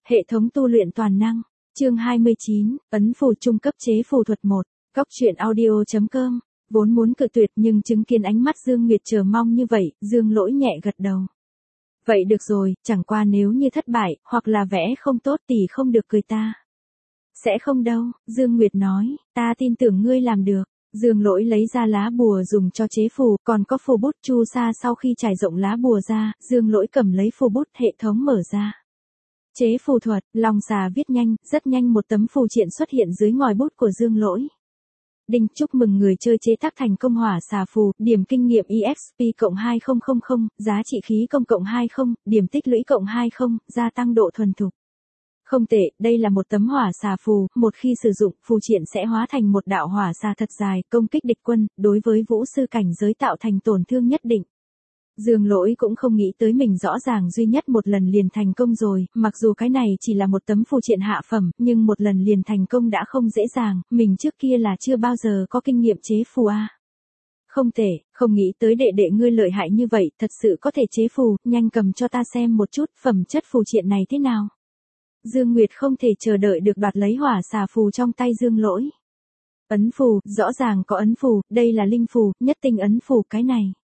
Hệ thống tu luyện toàn năng, chương 29, ấn phù trung cấp chế phù thuật 1, Cóc truyện audio.com, vốn muốn cự tuyệt nhưng chứng kiến ánh mắt Dương Nguyệt chờ mong như vậy, Dương Lỗi nhẹ gật đầu. Vậy được rồi, chẳng qua nếu như thất bại, hoặc là vẽ không tốt thì không được cười ta. Sẽ không đâu, Dương Nguyệt nói, ta tin tưởng ngươi làm được. Dương Lỗi lấy ra lá bùa dùng cho chế phù, còn có phù bút chu sa sau khi trải rộng lá bùa ra, Dương Lỗi cầm lấy phù bút hệ thống mở ra. Chế phù thuật, lòng xà viết nhanh, rất nhanh một tấm phù triện xuất hiện dưới ngòi bút của Dương Lỗi. Đinh, chúc mừng người chơi chế tác thành công hỏa xà phù, điểm kinh nghiệm EXP cộng 2000, giá trị khí công cộng 20, điểm tích lũy cộng 20, gia tăng độ thuần thục. Không tệ, đây là một tấm hỏa xà phù, một khi sử dụng, phù triện sẽ hóa thành một đạo hỏa xà thật dài, công kích địch quân, đối với vũ sư cảnh giới tạo thành tổn thương nhất định. Dương Lỗi cũng không nghĩ tới mình rõ ràng duy nhất một lần liền thành công rồi, mặc dù cái này chỉ là một tấm phù triện hạ phẩm, nhưng một lần liền thành công đã không dễ dàng, mình trước kia là chưa bao giờ có kinh nghiệm chế phù a. Không tệ, không nghĩ tới đệ đệ ngươi lợi hại như vậy, thật sự có thể chế phù, nhanh cầm cho ta xem một chút, phẩm chất phù triện này thế nào. Dương Nguyệt không thể chờ đợi được đoạt lấy hỏa xà phù trong tay Dương Lỗi. Ấn phù, rõ ràng có ấn phù, đây là linh phù, nhất tinh ấn phù, cái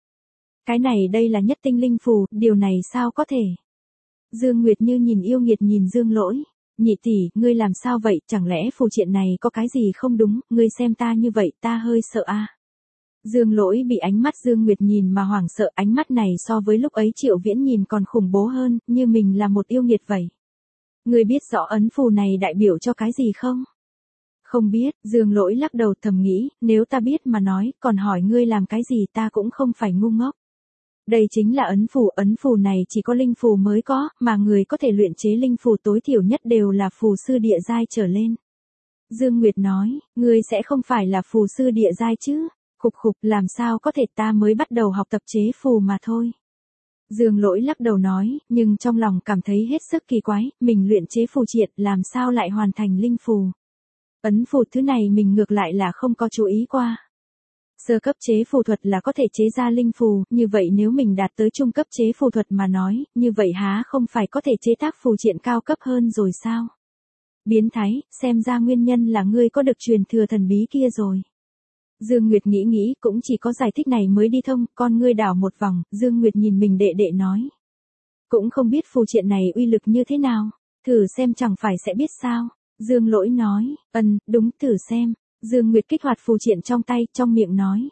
này đây là nhất tinh linh phù, điều này sao có thể? Dương Nguyệt như nhìn yêu nghiệt nhìn Dương Lỗi, nhị tỷ, ngươi làm sao vậy, chẳng lẽ phù triện này có cái gì không đúng, ngươi xem ta như vậy, ta hơi sợ a. Dương Lỗi bị ánh mắt Dương Nguyệt nhìn mà hoảng sợ, ánh mắt này so với lúc ấy Triệu Viễn nhìn còn khủng bố hơn, như mình là một yêu nghiệt vậy. Ngươi biết rõ ấn phù này đại biểu cho cái gì không? Không biết, Dương Lỗi lắc đầu thầm nghĩ, nếu ta biết mà nói, còn hỏi ngươi làm cái gì ta cũng không phải ngu ngốc. Đây chính là ấn phù này chỉ có linh phù mới có, mà người có thể luyện chế linh phù tối thiểu nhất đều là phù sư địa giai trở lên. Dương Nguyệt nói, ngươi sẽ không phải là phù sư địa giai chứ? Khục, làm sao có thể, ta mới bắt đầu học tập chế phù mà thôi. Dương Lỗi lắc đầu nói, nhưng trong lòng cảm thấy hết sức kỳ quái, mình luyện chế phù triện làm sao lại hoàn thành linh phù. Ấn phù thứ này mình ngược lại là không có chú ý qua. Sơ cấp chế phù thuật là có thể chế ra linh phù, như vậy nếu mình đạt tới trung cấp chế phù thuật mà nói, như vậy há không phải có thể chế tác phù triện cao cấp hơn rồi sao? Biến thái, xem ra nguyên nhân là ngươi có được truyền thừa thần bí kia rồi. Dương Nguyệt nghĩ cũng chỉ có giải thích này mới đi thông, con ngươi đảo một vòng, Dương Nguyệt nhìn mình đệ đệ nói. Cũng không biết phù triện này uy lực như thế nào, thử xem chẳng phải sẽ biết sao. Dương Lỗi nói, đúng, thử xem. Dương Nguyệt kích hoạt phù triện trong tay, trong miệng nói.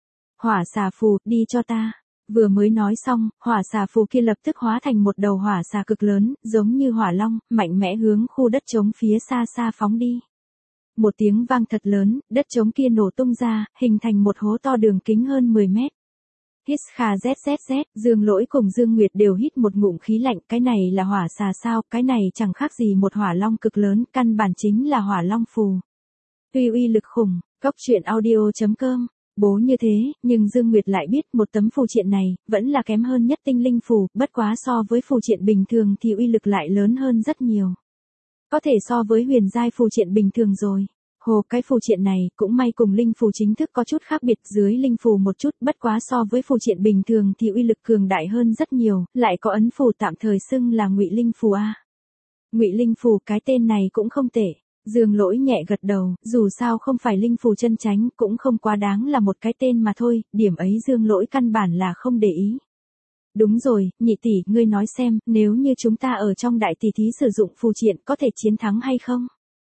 Hỏa xà phù, đi cho ta. Vừa mới nói xong, hỏa xà phù kia lập tức hóa thành một đầu hỏa xà cực lớn, giống như hỏa long, mạnh mẽ hướng khu đất trống phía xa xa phóng đi. Một tiếng vang thật lớn, đất trống kia nổ tung ra, hình thành một hố to đường kính hơn 10 mét. Hít kha zzz, Dương Lỗi cùng Dương Nguyệt đều hít một ngụm khí lạnh, cái này là hỏa xà sao, cái này chẳng khác gì một hỏa long cực lớn, căn bản chính là hỏa long phù. Tuy uy lực khủng, Cóc truyện audio.com, bố như thế, nhưng Dương Nguyệt lại biết một tấm phù triện này, vẫn là kém hơn nhất tinh linh phù, bất quá so với phù triện bình thường thì uy lực lại lớn hơn rất nhiều. Có thể so với huyền giai phù triện bình thường rồi. Hồ, cái phù triện này, cũng may cùng linh phù chính thức có chút khác biệt dưới linh phù một chút, bất quá so với phù triện bình thường thì uy lực cường đại hơn rất nhiều, lại có ấn phù tạm thời xưng là Ngụy Linh phù a. Ngụy Linh phù, cái tên này cũng không tệ. Dương Lỗi nhẹ gật đầu, dù sao không phải linh phù chân chánh, cũng không quá đáng là một cái tên mà thôi, điểm ấy Dương Lỗi căn bản là không để ý. Đúng rồi, nhị tỷ, ngươi nói xem, nếu như chúng ta ở trong đại tỷ thí sử dụng phù triện có thể chiến thắng hay không?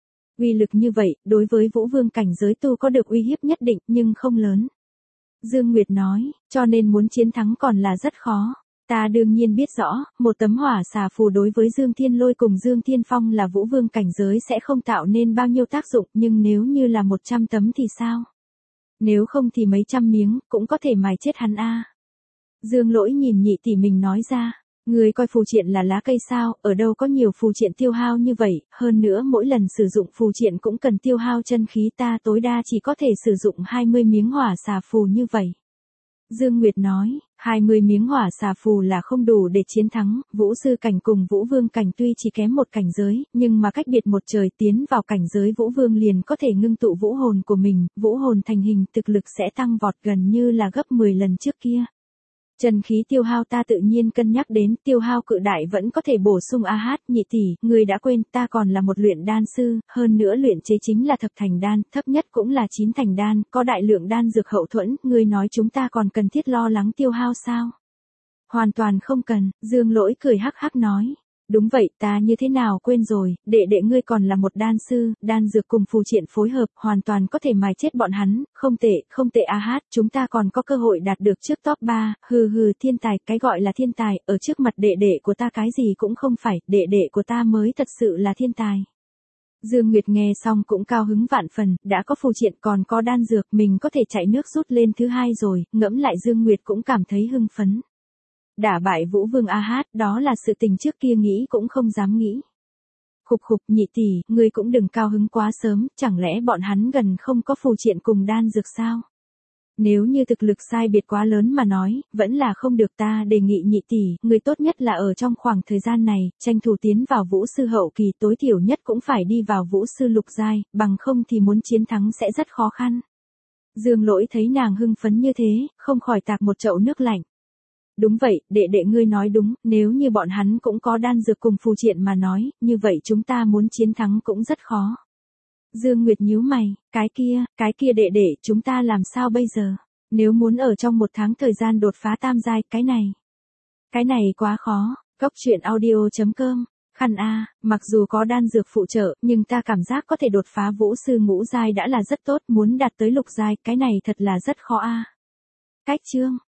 Uy lực như vậy, đối với vũ vương cảnh giới tu có được uy hiếp nhất định, nhưng không lớn. Dương Nguyệt nói, cho nên muốn chiến thắng còn là rất khó. Ta đương nhiên biết rõ, một tấm hỏa xà phù đối với Dương Thiên Lôi cùng Dương Thiên Phong là vũ vương cảnh giới sẽ không tạo nên bao nhiêu tác dụng, nhưng nếu như là 100 tấm thì sao? Nếu không thì mấy trăm miếng, cũng có thể mài chết hắn a. Dương Lỗi nhìn nhị tỷ mình nói ra, người coi phù triện là lá cây sao, ở đâu có nhiều phù triện tiêu hao như vậy, hơn nữa mỗi lần sử dụng phù triện cũng cần tiêu hao chân khí, ta tối đa chỉ có thể sử dụng 20 miếng hỏa xà phù như vậy. Dương Nguyệt nói, 20 miếng hỏa xà phù là không đủ để chiến thắng, vũ sư cảnh cùng vũ vương cảnh tuy chỉ kém một cảnh giới, nhưng mà cách biệt một trời, tiến vào cảnh giới vũ vương liền có thể ngưng tụ vũ hồn của mình, vũ hồn thành hình, thực lực sẽ tăng vọt gần như là gấp 10 lần trước kia. Chân khí tiêu hao ta tự nhiên cân nhắc đến, tiêu hao cự đại vẫn có thể bổ sung nhị tỷ, người đã quên ta còn là một luyện đan sư, hơn nữa luyện chế chính là thập thành đan, thấp nhất cũng là 9 thành đan, có đại lượng đan dược hậu thuẫn, người nói chúng ta còn cần thiết lo lắng tiêu hao sao? Hoàn toàn không cần, Dương Lỗi cười hắc hắc nói. Đúng vậy, ta như thế nào quên rồi, đệ đệ ngươi còn là một đan sư, đan dược cùng phù triện phối hợp, hoàn toàn có thể mài chết bọn hắn, không tệ chúng ta còn có cơ hội đạt được trước top 3, thiên tài, cái gọi là thiên tài, ở trước mặt đệ đệ của ta cái gì cũng không phải, đệ đệ của ta mới thật sự là thiên tài. Dương Nguyệt nghe xong cũng cao hứng vạn phần, đã có phù triện còn có đan dược, mình có thể chạy nước rút lên thứ 2 rồi, ngẫm lại Dương Nguyệt cũng cảm thấy hưng phấn. Đả bại Vũ Vương đó là sự tình trước kia nghĩ cũng không dám nghĩ. Khục nhị tỷ, ngươi cũng đừng cao hứng quá sớm, chẳng lẽ bọn hắn gần không có phù triện cùng đan dược sao? Nếu như thực lực sai biệt quá lớn mà nói, vẫn là không được, ta đề nghị nhị tỷ, người tốt nhất là ở trong khoảng thời gian này, tranh thủ tiến vào vũ sư hậu kỳ, tối thiểu nhất cũng phải đi vào vũ sư lục giai, bằng không thì muốn chiến thắng sẽ rất khó khăn. Dương Lỗi thấy nàng hưng phấn như thế, không khỏi tạt một chậu nước lạnh. Đúng vậy, đệ đệ ngươi nói đúng, nếu như bọn hắn cũng có đan dược cùng phù triện mà nói, như vậy chúng ta muốn chiến thắng cũng rất khó. Dương Nguyệt nhíu mày, cái kia đệ đệ, chúng ta làm sao bây giờ? Nếu muốn ở trong 1 tháng thời gian đột phá tam giai, cái này quá khó. Cốc truyện audio.com. Khăn A, mặc dù có đan dược phụ trợ, nhưng ta cảm giác có thể đột phá vũ sư ngũ giai đã là rất tốt, muốn đạt tới lục giai, cái này thật là rất khó a. Cách chương